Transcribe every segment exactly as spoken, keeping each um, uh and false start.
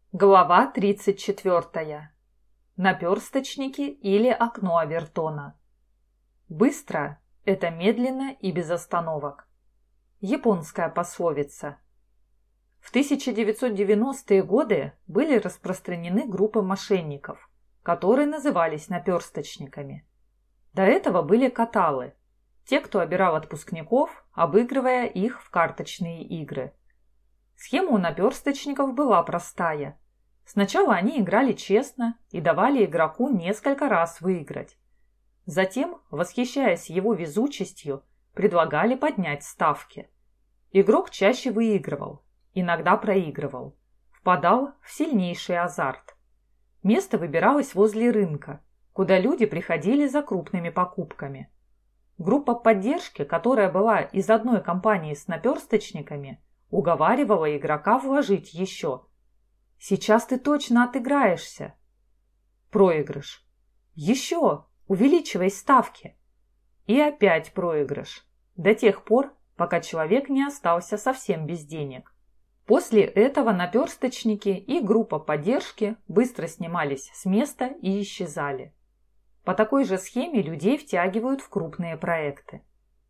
Глава тридцать четвёртая. Наперсточники или окно Овертона. Быстро – это медленно и без остановок. Японская пословица. В тысяча девятьсот девяностые годы были распространены группы мошенников, которые назывались наперсточниками. До этого были каталы – те, кто обирал отпускников, обыгрывая их в карточные игры. Схема у наперсточников была простая. Сначала они играли честно и давали игроку несколько раз выиграть. Затем, восхищаясь его везучестью, предлагали поднять ставки. Игрок чаще выигрывал, иногда проигрывал, впадал в сильнейший азарт. Место выбиралось возле рынка, куда люди приходили за крупными покупками. Группа поддержки, которая была из одной компании с наперсточниками, уговаривала игрока вложить еще. «Сейчас ты точно отыграешься». Проигрыш. «Еще! Увеличивай ставки». И опять проигрыш. До тех пор, пока человек не остался совсем без денег. После этого наперсточники и группа поддержки быстро снимались с места и исчезали. По такой же схеме людей втягивают в крупные проекты.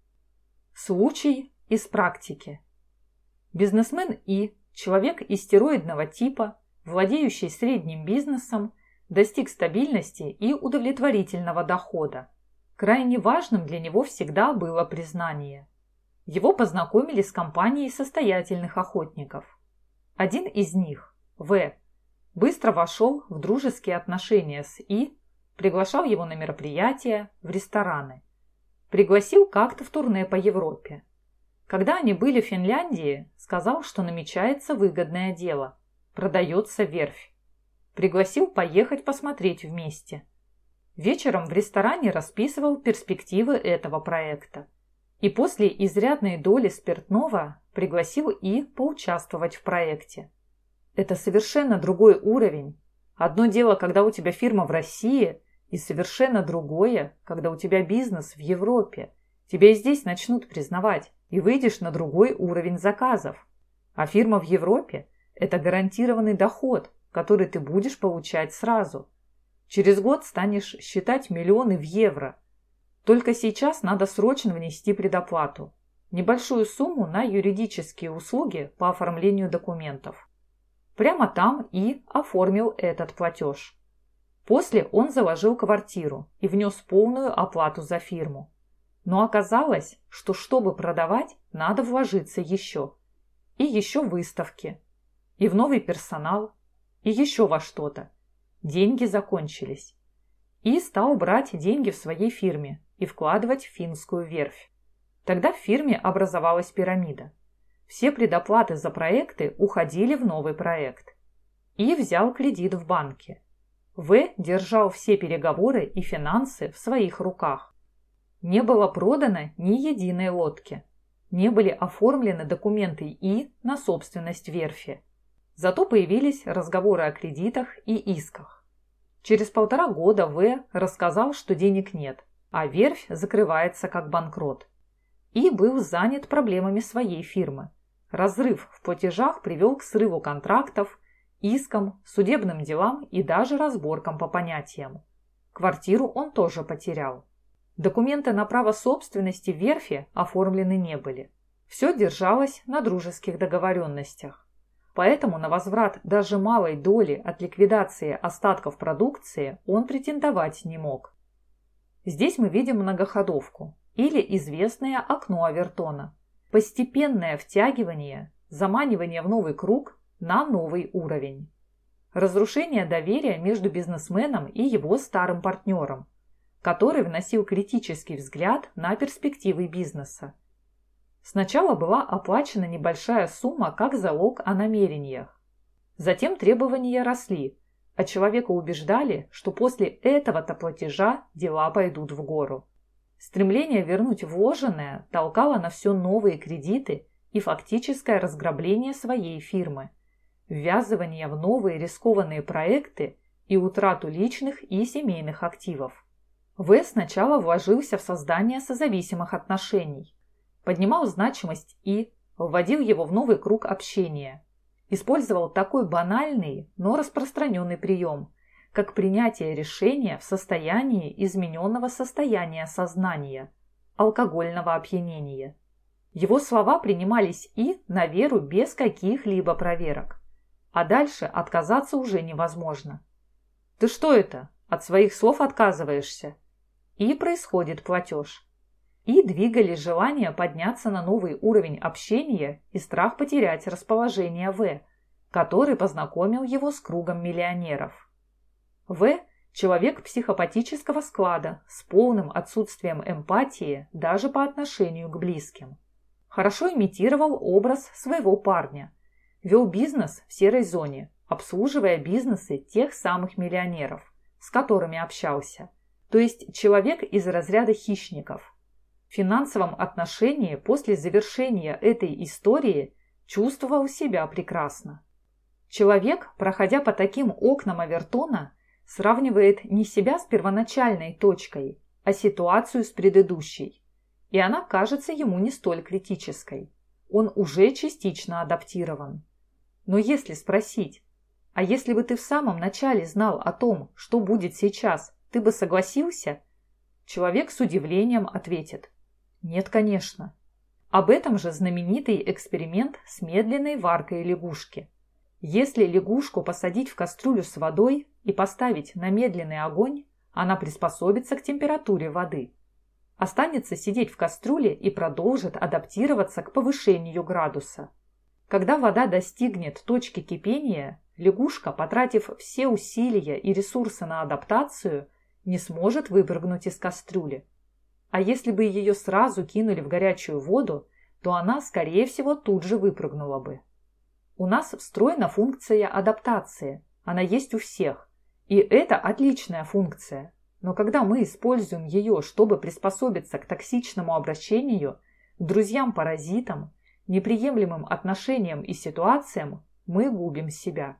Случай из практики. Бизнесмен И, человек истероидного типа, владеющий средним бизнесом, достиг стабильности и удовлетворительного дохода. Крайне важным для него всегда было признание. Его познакомили с компанией состоятельных охотников. Один из них, В, быстро вошел в дружеские отношения с И, приглашал его на мероприятия, в рестораны. Пригласил как-то в турне по Европе. Когда они были в Финляндии, сказал, что намечается выгодное дело. Продается верфь. Пригласил поехать посмотреть вместе. Вечером в ресторане расписывал перспективы этого проекта. И после изрядной доли спиртного пригласил И поучаствовать в проекте. Это совершенно другой уровень. Одно дело, когда у тебя фирма в России, и совершенно другое, когда у тебя бизнес в Европе. Тебя и здесь начнут признавать, и выйдешь на другой уровень заказов. А фирма в Европе – это гарантированный доход, который ты будешь получать сразу. Через год станешь считать миллионы в евро. Только сейчас надо срочно внести предоплату. Небольшую сумму на юридические услуги по оформлению документов. Прямо там И оформил этот платеж. После он заложил квартиру и внес полную оплату за фирму. Но оказалось, что чтобы продавать, надо вложиться еще. И еще в выставки, и в новый персонал, и еще во что-то. Деньги закончились. И стал брать деньги в своей фирме и вкладывать в финскую верфь. Тогда в фирме образовалась пирамида. Все предоплаты за проекты уходили в новый проект. И взял кредит в банке. В держал все переговоры и финансы в своих руках. Не было продано ни единой лодки. Не были оформлены документы И на собственность верфи. Зато появились разговоры о кредитах и исках. Через полтора года В рассказал, что денег нет, а верфь закрывается как банкрот. И был занят проблемами своей фирмы. Разрыв в платежах привел к срыву контрактов, искам, судебным делам и даже разборкам по понятиям. Квартиру он тоже потерял. Документы на право собственности верфи оформлены не были. Все держалось на дружеских договоренностях. Поэтому на возврат даже малой доли от ликвидации остатков продукции он претендовать не мог. Здесь мы видим многоходовку или известное окно Овертона. Постепенное втягивание, заманивание в новый круг на новый уровень. Разрушение доверия между бизнесменом и его старым партнером, который вносил критический взгляд на перспективы бизнеса. Сначала была оплачена небольшая сумма как залог о намерениях. Затем требования росли, а человека убеждали, что после этого-то платежа дела пойдут в гору. Стремление вернуть вложенное толкало на все новые кредиты и фактическое разграбление своей фирмы, ввязывание в новые рискованные проекты и утрату личных и семейных активов. В сначала вложился в создание созависимых отношений, поднимал значимость И, вводил его в новый круг общения. Использовал такой банальный, но распространенный прием, как принятие решения в состоянии измененного состояния сознания, алкогольного опьянения. Его слова принимались и на веру без каких-либо проверок. А дальше отказаться уже невозможно. «Ты что это? От своих слов отказываешься?» И происходит платеж. И двигали желание подняться на новый уровень общения и страх потерять расположение В, который познакомил его с кругом миллионеров. В – человек психопатического склада с полным отсутствием эмпатии даже по отношению к близким. Хорошо имитировал образ своего парня. Вел бизнес в серой зоне, обслуживая бизнесы тех самых миллионеров, с которыми общался. То есть человек из разряда хищников. В финансовом отношении после завершения этой истории чувствовал себя прекрасно. Человек, проходя по таким окнам Овертона, сравнивает не себя с первоначальной точкой, а ситуацию с предыдущей. И она кажется ему не столь критической. Он уже частично адаптирован. Но если спросить, а если бы ты в самом начале знал о том, что будет сейчас, ты бы согласился? Человек с удивлением ответит: нет, конечно. Об этом же знаменитый эксперимент с медленной варкой лягушки. Если лягушку посадить в кастрюлю с водой и поставить на медленный огонь, она приспособится к температуре воды. Останется сидеть в кастрюле и продолжит адаптироваться к повышению градуса. Когда вода достигнет точки кипения, лягушка, потратив все усилия и ресурсы на адаптацию, не сможет выпрыгнуть из кастрюли. А если бы ее сразу кинули в горячую воду, то она, скорее всего, тут же выпрыгнула бы. У нас встроена функция адаптации, она есть у всех, и это отличная функция. Но когда мы используем ее, чтобы приспособиться к токсичному обращению, к друзьям-паразитам, неприемлемым отношениям и ситуациям, мы губим себя.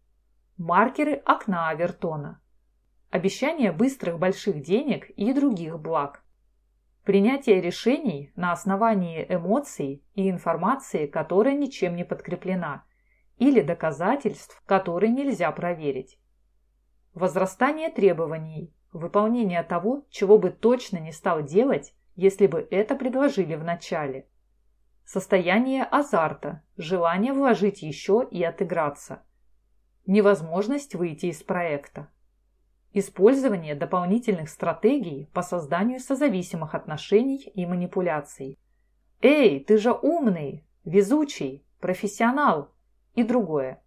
Маркеры окна Овертона. Обещание быстрых больших денег и других благ. Принятие решений на основании эмоций и информации, которая ничем не подкреплена, или доказательств, которые нельзя проверить. Возрастание требований. Выполнение того, чего бы точно не стал делать, если бы это предложили в начале. Состояние азарта, желание вложить еще и отыграться. Невозможность выйти из проекта. Использование дополнительных стратегий по созданию созависимых отношений и манипуляций. «Эй, ты же умный, везучий, профессионал» и другое.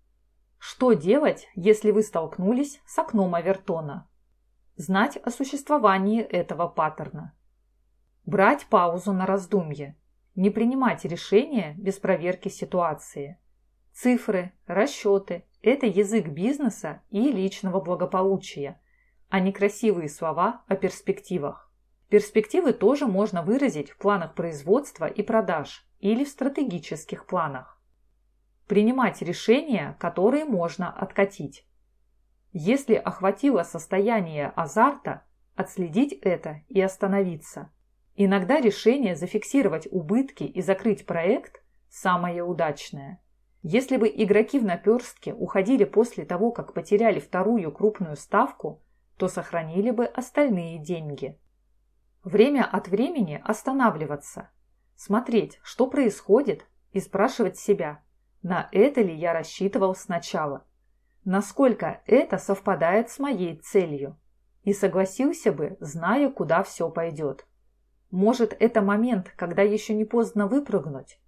Что делать, если вы столкнулись с окном Овертона? Знать о существовании этого паттерна. Брать паузу на раздумье. Не принимать решения без проверки ситуации. Цифры, расчеты – это язык бизнеса и личного благополучия, а не красивые слова о перспективах. Перспективы тоже можно выразить в планах производства и продаж или в стратегических планах. Принимать решения, которые можно откатить. Если охватило состояние азарта, отследить это и остановиться. Иногда решение зафиксировать убытки и закрыть проект – самое удачное. Если бы игроки в наперстке уходили после того, как потеряли вторую крупную ставку, то сохранили бы остальные деньги. Время от времени останавливаться, смотреть, что происходит, и спрашивать себя, на это ли я рассчитывал сначала, насколько это совпадает с моей целью, и согласился бы, зная, куда все пойдет. Может, это момент, когда еще не поздно выпрыгнуть?